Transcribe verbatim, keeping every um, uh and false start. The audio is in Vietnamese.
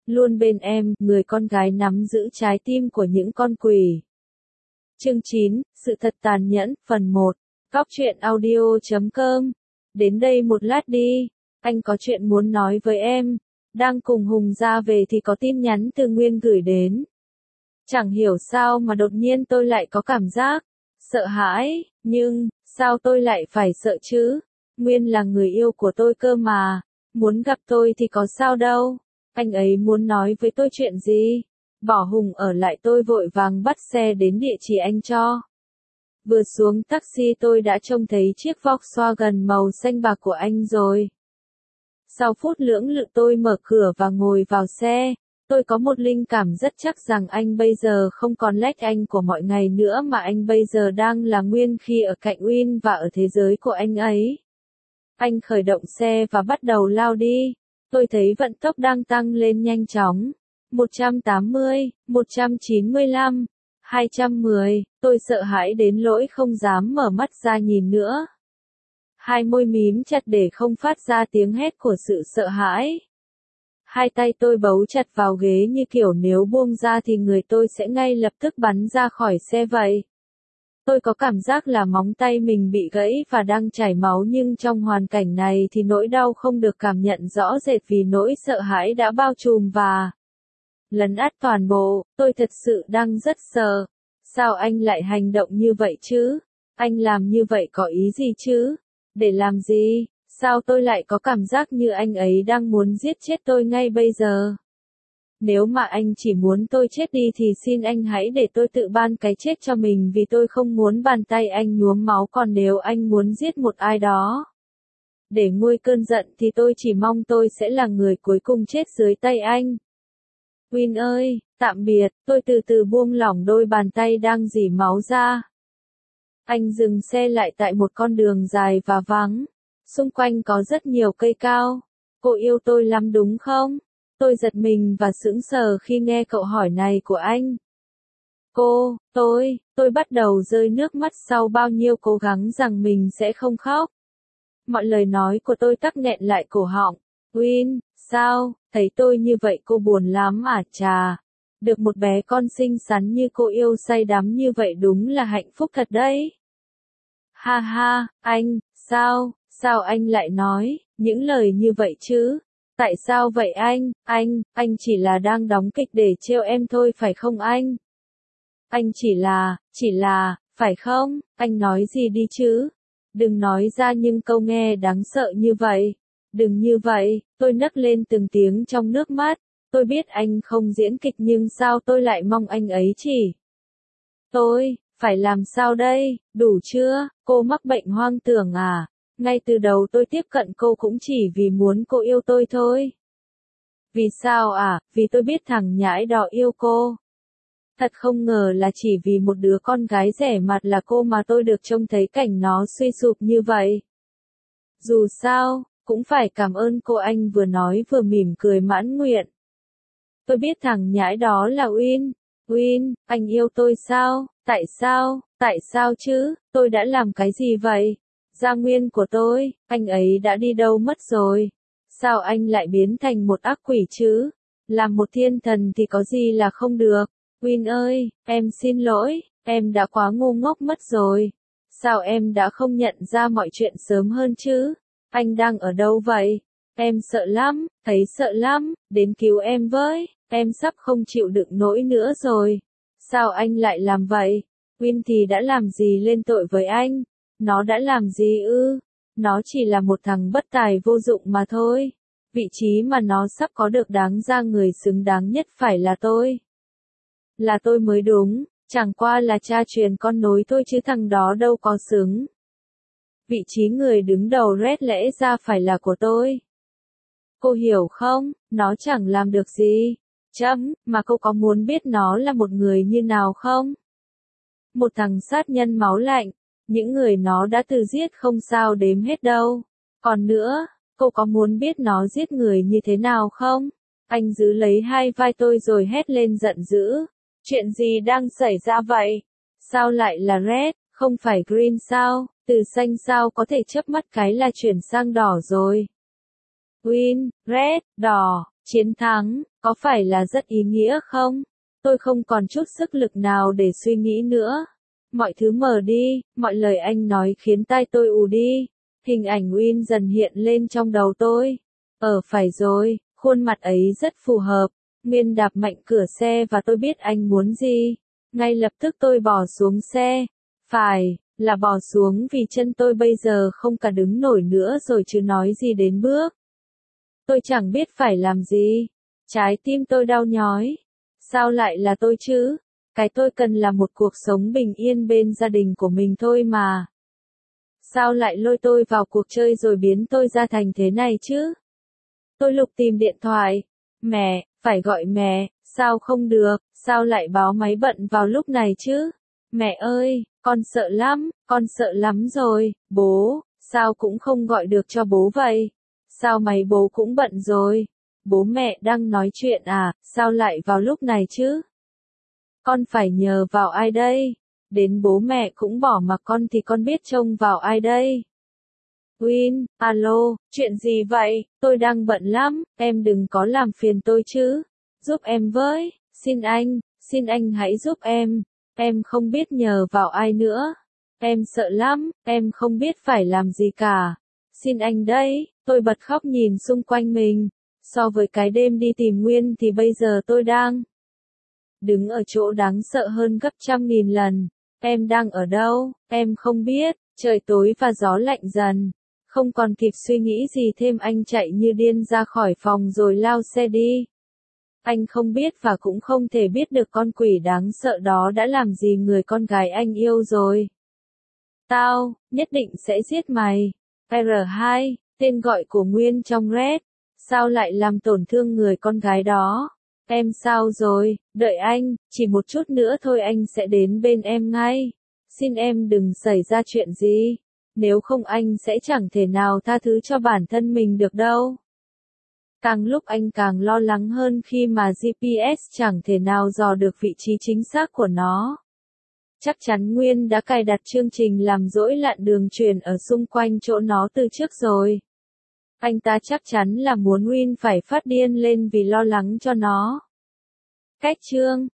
luôn bên em, người con gái nắm giữ trái tim của những con quỷ. Chương chín, Sự thật tàn nhẫn, phần một. Góc truyện audio chấm com. Đến đây một lát đi, anh có chuyện muốn nói với em. Đang cùng Hùng ra về thì có tin nhắn từ Nguyên gửi đến. Chẳng hiểu sao mà đột nhiên tôi lại có cảm giác sợ hãi, nhưng sao tôi lại phải sợ chứ? Nguyên là người yêu của tôi cơ mà, muốn gặp tôi thì có sao đâu. Anh ấy muốn nói với tôi chuyện gì? Bỏ Hùng ở lại, tôi vội vàng bắt xe đến địa chỉ anh cho. Vừa xuống taxi tôi đã trông thấy chiếc Volkswagen màu xanh bạc của anh rồi. Sau phút lưỡng lự tôi mở cửa và ngồi vào xe. Tôi có một linh cảm rất chắc rằng anh bây giờ không còn lách anh của mọi ngày nữa, mà anh bây giờ đang là Nguyên khi ở cạnh Win và ở thế giới của anh ấy. Anh khởi động xe và bắt đầu lao đi. Tôi thấy vận tốc đang tăng lên nhanh chóng. một trăm tám mươi, một trăm chín mươi lăm, hai trăm mười, tôi sợ hãi đến lỗi không dám mở mắt ra nhìn nữa. Hai môi mím chặt để không phát ra tiếng hét của sự sợ hãi. Hai tay tôi bấu chặt vào ghế như kiểu nếu buông ra thì người tôi sẽ ngay lập tức bắn ra khỏi xe vậy. Tôi có cảm giác là móng tay mình bị gãy và đang chảy máu, nhưng trong hoàn cảnh này thì nỗi đau không được cảm nhận rõ rệt vì nỗi sợ hãi đã bao trùm và lấn át toàn bộ. Tôi thật sự đang rất sợ. Sao anh lại hành động như vậy chứ? Anh làm như vậy có ý gì chứ? Để làm gì? Sao tôi lại có cảm giác như anh ấy đang muốn giết chết tôi ngay bây giờ? Nếu mà anh chỉ muốn tôi chết đi thì xin anh hãy để tôi tự ban cái chết cho mình, vì tôi không muốn bàn tay anh nhuốm máu. Còn nếu anh muốn giết một ai đó để nguôi cơn giận thì tôi chỉ mong tôi sẽ là người cuối cùng chết dưới tay anh. Win ơi, tạm biệt. Tôi từ từ buông lỏng đôi bàn tay đang rỉ máu ra. Anh dừng xe lại tại một con đường dài và vắng. Xung quanh có rất nhiều cây cao. Cô yêu tôi lắm đúng không? Tôi giật mình và sững sờ khi nghe câu hỏi này của anh. Cô, tôi, tôi bắt đầu rơi nước mắt sau bao nhiêu cố gắng rằng mình sẽ không khóc. Mọi lời nói của tôi tắc nghẹn lại cổ họng. Win, sao, thấy tôi như vậy cô buồn lắm à? Chà, được một bé con xinh xắn như cô yêu say đắm như vậy đúng là hạnh phúc thật đấy. Ha ha, anh, sao, sao anh lại nói những lời như vậy chứ? Tại sao vậy anh, anh, anh chỉ là đang đóng kịch để trêu em thôi phải không anh? Anh chỉ là, chỉ là, phải không? Anh nói gì đi chứ? Đừng nói ra những câu nghe đáng sợ như vậy. Đừng như vậy, tôi nấc lên từng tiếng trong nước mắt. Tôi biết anh không diễn kịch, nhưng sao tôi lại mong anh ấy chỉ. Tôi, phải làm sao đây, đủ chưa? Cô mắc bệnh hoang tưởng à? Ngay từ đầu tôi tiếp cận cô cũng chỉ vì muốn cô yêu tôi thôi. Vì sao à? Vì tôi biết thằng nhãi đó yêu cô. Thật không ngờ là chỉ vì một đứa con gái rẻ mặt là cô mà tôi được trông thấy cảnh nó suy sụp như vậy. Dù sao, cũng phải cảm ơn cô, anh vừa nói vừa mỉm cười mãn nguyện. Tôi biết thằng nhãi đó là Win. Win, anh yêu tôi sao? Tại sao? Tại sao chứ? Tôi đã làm cái gì vậy? Gia Nguyên của tôi, anh ấy đã đi đâu mất rồi? Sao anh lại biến thành một ác quỷ chứ? Làm một thiên thần thì có gì là không được? Win ơi, em xin lỗi, em đã quá ngu ngốc mất rồi. Sao em đã không nhận ra mọi chuyện sớm hơn chứ? Anh đang ở đâu vậy? Em sợ lắm, thấy sợ lắm, đến cứu em với, em sắp không chịu đựng nổi nữa rồi. Sao anh lại làm vậy? Win thì đã làm gì lên tội với anh? Nó đã làm gì ư? Nó chỉ là một thằng bất tài vô dụng mà thôi. Vị trí mà nó sắp có được đáng ra người xứng đáng nhất phải là tôi. Là tôi mới đúng, chẳng qua là cha truyền con nối thôi chứ thằng đó đâu có xứng. Vị trí người đứng đầu Red lẽ ra phải là của tôi. Cô hiểu không, nó chẳng làm được gì. Chấm, mà cô có muốn biết nó là một người như nào không? Một thằng sát nhân máu lạnh. Những người nó đã từ giết không sao đếm hết đâu. Còn nữa, cô có muốn biết nó giết người như thế nào không? Anh giữ lấy hai vai tôi rồi hét lên giận dữ. Chuyện gì đang xảy ra vậy? Sao lại là red, không phải green sao? Từ xanh sao có thể chớp mắt cái là chuyển sang đỏ rồi? Green, red, đỏ, Chiến thắng, có phải là rất ý nghĩa không? Tôi không còn chút sức lực nào để suy nghĩ nữa. Mọi thứ mờ đi, mọi lời anh nói khiến tai tôi ù đi. Hình ảnh Win dần hiện lên trong đầu tôi. Ờ phải rồi, khuôn mặt ấy rất phù hợp. Nguyên đạp mạnh cửa xe và tôi biết anh muốn gì. Ngay lập tức tôi bỏ xuống xe. Phải, là bỏ xuống vì chân tôi bây giờ không cả đứng nổi nữa rồi chứ nói gì đến bước. Tôi chẳng biết phải làm gì. Trái tim tôi đau nhói. Sao lại là tôi chứ? Cái tôi cần là một cuộc sống bình yên bên gia đình của mình thôi mà. Sao lại lôi tôi vào cuộc chơi rồi biến tôi ra thành thế này chứ? Tôi lục tìm điện thoại. Mẹ, phải gọi mẹ, sao không được, sao lại báo máy bận vào lúc này chứ? Mẹ ơi, con sợ lắm, con sợ lắm rồi, bố, sao cũng không gọi được cho bố vậy? Sao máy bố cũng bận rồi? Bố mẹ đang nói chuyện à, sao lại vào lúc này chứ? Con phải nhờ vào ai đây? Đến bố mẹ cũng bỏ mặc con thì con biết trông vào ai đây? Win, alo, chuyện gì vậy? Tôi đang bận lắm, em đừng có làm phiền tôi chứ. Giúp em với, xin anh, xin anh hãy giúp em. Em không biết nhờ vào ai nữa. Em sợ lắm, em không biết phải làm gì cả. Xin anh đấy, tôi bật khóc nhìn xung quanh mình. So với cái đêm đi tìm Nguyên thì bây giờ tôi đang đứng ở chỗ đáng sợ hơn gấp trăm nghìn lần. Em đang ở đâu? Em không biết. Trời tối và gió lạnh dần. Không còn kịp suy nghĩ gì thêm anh chạy như điên ra khỏi phòng rồi lao xe đi. Anh không biết và cũng không thể biết được con quỷ đáng sợ đó đã làm gì người con gái anh yêu rồi. Tao, nhất định sẽ giết mày. R hai, tên gọi của Nguyên trong Red. Sao lại làm tổn thương người con gái đó? Em sao rồi? Đợi anh, chỉ một chút nữa thôi anh sẽ đến bên em ngay. Xin em đừng xảy ra chuyện gì. Nếu không anh sẽ chẳng thể nào tha thứ cho bản thân mình được đâu. Càng lúc anh càng lo lắng hơn khi mà giê pê ét chẳng thể nào dò được vị trí chính xác của nó. Chắc chắn Nguyên đã cài đặt chương trình làm rỗi lặn đường truyền ở xung quanh chỗ nó từ trước rồi. Anh ta chắc chắn là muốn Win phải phát điên lên vì lo lắng cho nó. Cách chương